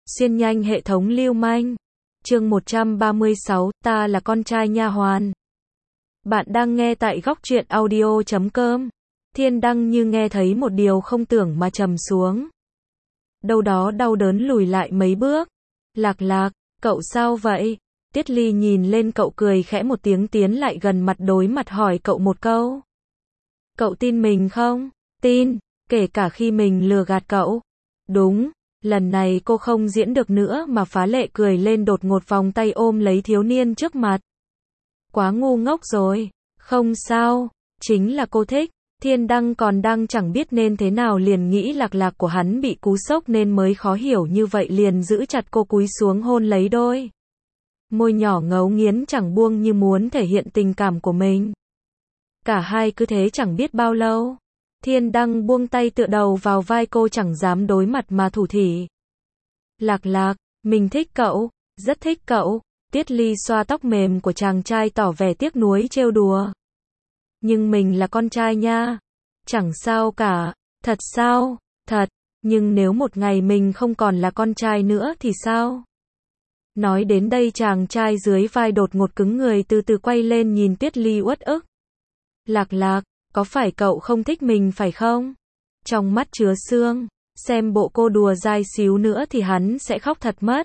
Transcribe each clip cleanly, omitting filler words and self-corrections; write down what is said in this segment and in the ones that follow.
Xuyên nhanh hệ thống lưu manh. Chương 136, ta là con trai nha hoàn. Bạn đang nghe tại góc truyện audio.com. Thiên Đăng như nghe thấy một điều không tưởng mà trầm xuống. Đâu đó đau đớn lùi lại mấy bước. Lạc Lạc, cậu sao vậy? Tiết Ly nhìn lên cậu cười khẽ một tiếng tiến lại gần mặt đối mặt hỏi cậu một câu. Cậu tin mình không? Tin, kể cả khi mình lừa gạt cậu. Đúng. Lần này cô không diễn được nữa mà phá lệ cười lên đột ngột vòng tay ôm lấy thiếu niên trước mặt. Quá ngu ngốc rồi. Không sao, chính là cô thích. Thiên Đăng còn đang chẳng biết nên thế nào liền nghĩ Lạc Lạc của hắn bị cú sốc nên mới khó hiểu như vậy liền giữ chặt cô cúi xuống hôn lấy đôi. Môi nhỏ ngấu nghiến chẳng buông như muốn thể hiện tình cảm của mình. Cả hai cứ thế chẳng biết bao lâu. Thiên Đăng buông tay tựa đầu vào vai cô chẳng dám đối mặt mà thủ thỉ. Lạc Lạc, mình thích cậu, rất thích cậu. Tiết Ly xoa tóc mềm của chàng trai tỏ vẻ tiếc nuối trêu đùa. Nhưng mình là con trai nha. Chẳng sao cả. Thật sao? Thật. Nhưng nếu một ngày mình không còn là con trai nữa thì sao? Nói đến đây chàng trai dưới vai đột ngột cứng người từ từ quay lên nhìn Tiết Ly uất ức. Lạc Lạc, có phải cậu không thích mình phải không? Trong mắt chứa sương, xem bộ cô đùa dai xíu nữa thì hắn sẽ khóc thật mất.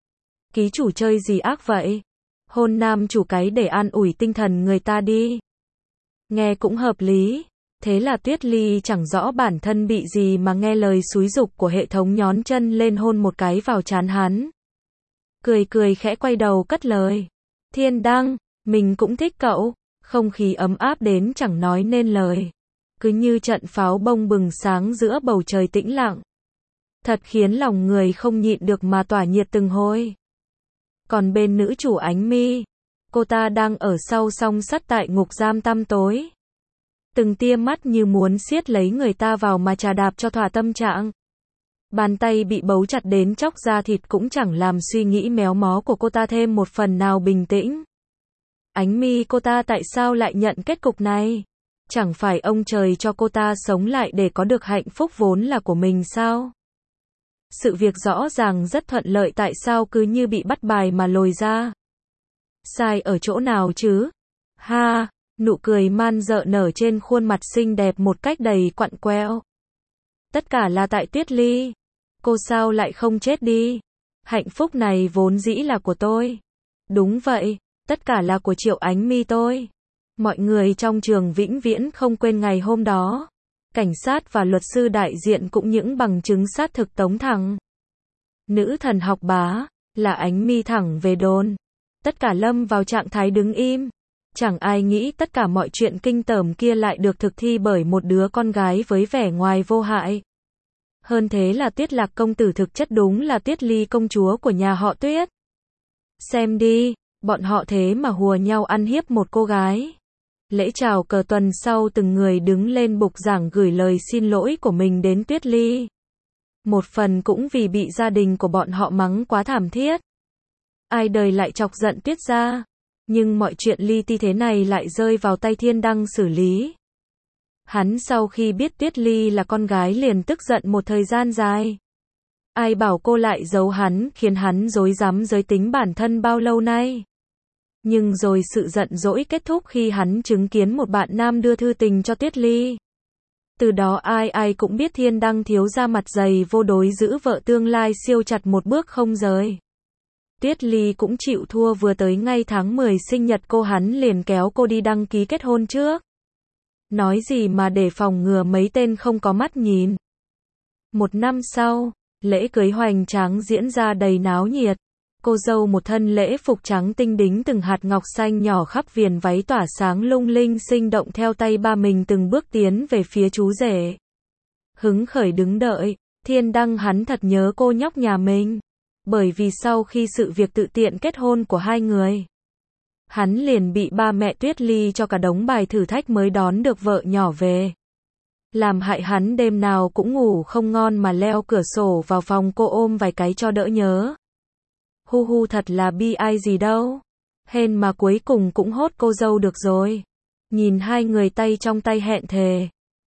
Ký chủ chơi gì ác vậy? Hôn nam chủ cái để an ủi tinh thần người ta đi. Nghe cũng hợp lý. Thế là Tuyết Ly chẳng rõ bản thân bị gì mà nghe lời xúi giục của hệ thống nhón chân lên hôn một cái vào trán hắn. Cười cười khẽ quay đầu cất lời. Thiên Đăng, mình cũng thích cậu. Không khí ấm áp đến chẳng nói nên lời. Cứ như trận pháo bông bừng sáng giữa bầu trời tĩnh lặng. Thật khiến lòng người không nhịn được mà tỏa nhiệt từng hồi. Còn bên nữ chủ Ánh Mi, cô ta đang ở sau song sắt tại ngục giam tăm tối. Từng tia mắt như muốn siết lấy người ta vào mà chà đạp cho thỏa tâm trạng. Bàn tay bị bấu chặt đến chóc da thịt cũng chẳng làm suy nghĩ méo mó của cô ta thêm một phần nào bình tĩnh. Ánh Mi cô ta tại sao lại nhận kết cục này? Chẳng phải ông trời cho cô ta sống lại để có được hạnh phúc vốn là của mình sao? Sự việc rõ ràng rất thuận lợi tại sao cứ như bị bắt bài mà lồi ra? Sai ở chỗ nào chứ? Ha, nụ cười man rợ nở trên khuôn mặt xinh đẹp một cách đầy quặn quẹo. Tất cả là tại Tuyết Ly. Cô sao lại không chết đi? Hạnh phúc này vốn dĩ là của tôi. Đúng vậy. Tất cả là của Triệu Ánh Mi tôi. Mọi người trong trường vĩnh viễn không quên ngày hôm đó. Cảnh sát và luật sư đại diện cũng những bằng chứng xác thực tống thẳng. Nữ thần học bá, là Ánh Mi thẳng về đồn. Tất cả lâm vào trạng thái đứng im. Chẳng ai nghĩ tất cả mọi chuyện kinh tởm kia lại được thực thi bởi một đứa con gái với vẻ ngoài vô hại. Hơn thế là Tiết Lạc công tử thực chất đúng là Tiết Ly công chúa của nhà họ Tuyết. Xem đi. Bọn họ thế mà hùa nhau ăn hiếp một cô gái. Lễ chào cờ tuần sau từng người đứng lên bục giảng gửi lời xin lỗi của mình đến Tuyết Ly. Một phần cũng vì bị gia đình của bọn họ mắng quá thảm thiết. Ai đời lại chọc giận Tuyết gia. Nhưng mọi chuyện li ti thế này lại rơi vào tay Thiên Đăng xử lý. Hắn sau khi biết Tuyết Ly là con gái liền tức giận một thời gian dài. Ai bảo cô lại giấu hắn khiến hắn rối rắm giới tính bản thân bao lâu nay. Nhưng rồi sự giận dỗi kết thúc khi hắn chứng kiến một bạn nam đưa thư tình cho Tuyết Ly. Từ đó ai cũng biết Thiên Đăng thiếu ra mặt dày vô đối giữ vợ tương lai siêu chặt một bước không rời. Tuyết Ly cũng chịu thua vừa tới ngay tháng 10 sinh nhật cô hắn liền kéo cô đi đăng ký kết hôn trước. Nói gì mà để phòng ngừa mấy tên không có mắt nhìn. Một năm sau, lễ cưới hoành tráng diễn ra đầy náo nhiệt. Cô dâu một thân lễ phục trắng tinh đính từng hạt ngọc xanh nhỏ khắp viền váy tỏa sáng lung linh sinh động theo tay ba mình từng bước tiến về phía chú rể. Hứng khởi đứng đợi, Thiên Đăng hắn thật nhớ cô nhóc nhà mình. Bởi vì sau khi sự việc tự tiện kết hôn của hai người, hắn liền bị ba mẹ Tuyết Ly cho cả đống bài thử thách mới đón được vợ nhỏ về. Làm hại hắn đêm nào cũng ngủ không ngon mà leo cửa sổ vào phòng cô ôm vài cái cho đỡ nhớ. Hu hu thật là bi ai gì đâu. Hên mà cuối cùng cũng hốt cô dâu được rồi. Nhìn hai người tay trong tay hẹn thề.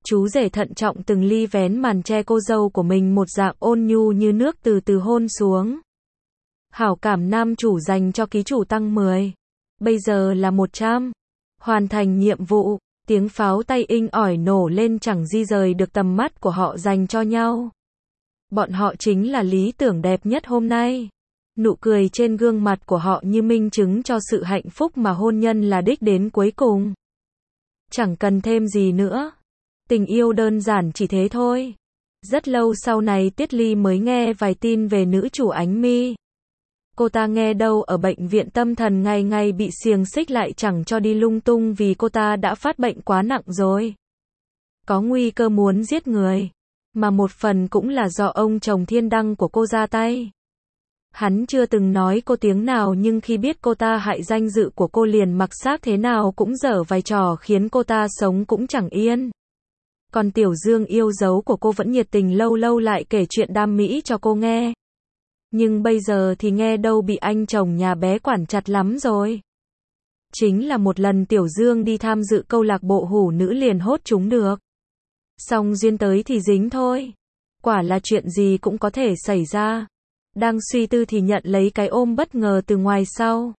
Chú rể thận trọng từng ly vén màn che cô dâu của mình một dạng ôn nhu như nước từ từ hôn xuống. Hảo cảm nam chủ dành cho ký chủ tăng 10. Bây giờ là 100. Hoàn thành nhiệm vụ, tiếng pháo tay inh ỏi nổ lên chẳng di rời được tầm mắt của họ dành cho nhau. Bọn họ chính là lý tưởng đẹp nhất hôm nay. Nụ cười trên gương mặt của họ như minh chứng cho sự hạnh phúc mà hôn nhân là đích đến cuối cùng. Chẳng cần thêm gì nữa. Tình yêu đơn giản chỉ thế thôi. Rất lâu sau này Tiết Ly mới nghe vài tin về nữ chủ Ánh Mi. Cô ta nghe đâu ở bệnh viện tâm thần ngày ngày bị xiềng xích lại chẳng cho đi lung tung vì cô ta đã phát bệnh quá nặng rồi. Có nguy cơ muốn giết người. Mà một phần cũng là do ông chồng Thiên Đăng của cô ra tay. Hắn chưa từng nói cô tiếng nào nhưng khi biết cô ta hại danh dự của cô liền mặc xác thế nào cũng dở vài trò khiến cô ta sống cũng chẳng yên. Còn Tiểu Dương yêu dấu của cô vẫn nhiệt tình lâu lâu lại kể chuyện đam mỹ cho cô nghe. Nhưng bây giờ thì nghe đâu bị anh chồng nhà bé quản chặt lắm rồi. Chính là một lần Tiểu Dương đi tham dự câu lạc bộ hủ nữ liền hốt chúng được. Xong duyên tới thì dính thôi. Quả là chuyện gì cũng có thể xảy ra. Đang suy tư thì nhận lấy cái ôm bất ngờ từ ngoài sau.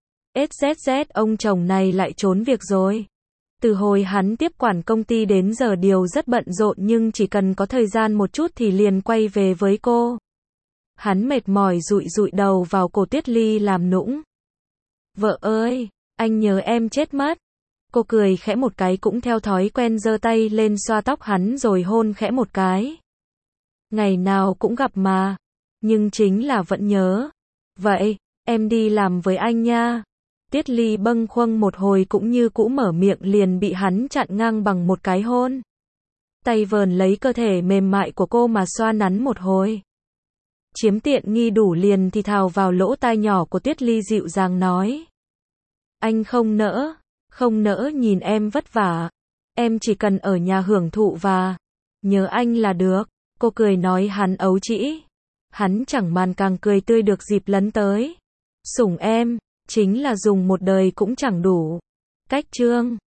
SZZ, ông chồng này lại trốn việc rồi. Từ hồi hắn tiếp quản công ty đến giờ điều rất bận rộn nhưng chỉ cần có thời gian một chút thì liền quay về với cô. Hắn mệt mỏi dụi dụi đầu vào cổ Tiết Ly làm nũng. Vợ ơi, anh nhớ em chết mất. Cô cười khẽ một cái cũng theo thói quen giơ tay lên xoa tóc hắn rồi hôn khẽ một cái. Ngày nào cũng gặp mà. Nhưng chính là vẫn nhớ. Vậy, em đi làm với anh nha. Tiết Ly bâng khuâng một hồi cũng như cũ mở miệng liền bị hắn chặn ngang bằng một cái hôn. Tay vờn lấy cơ thể mềm mại của cô mà xoa nắn một hồi. Chiếm tiện nghi đủ liền thì thào vào lỗ tai nhỏ của Tiết Ly dịu dàng nói. Anh không nỡ nhìn em vất vả. Em chỉ cần ở nhà hưởng thụ và nhớ anh là được. Cô cười nói hắn ấu trĩ. Hắn chẳng màn càng cười tươi được dịp lấn tới. Sủng em, chính là dùng một đời cũng chẳng đủ. Cách chương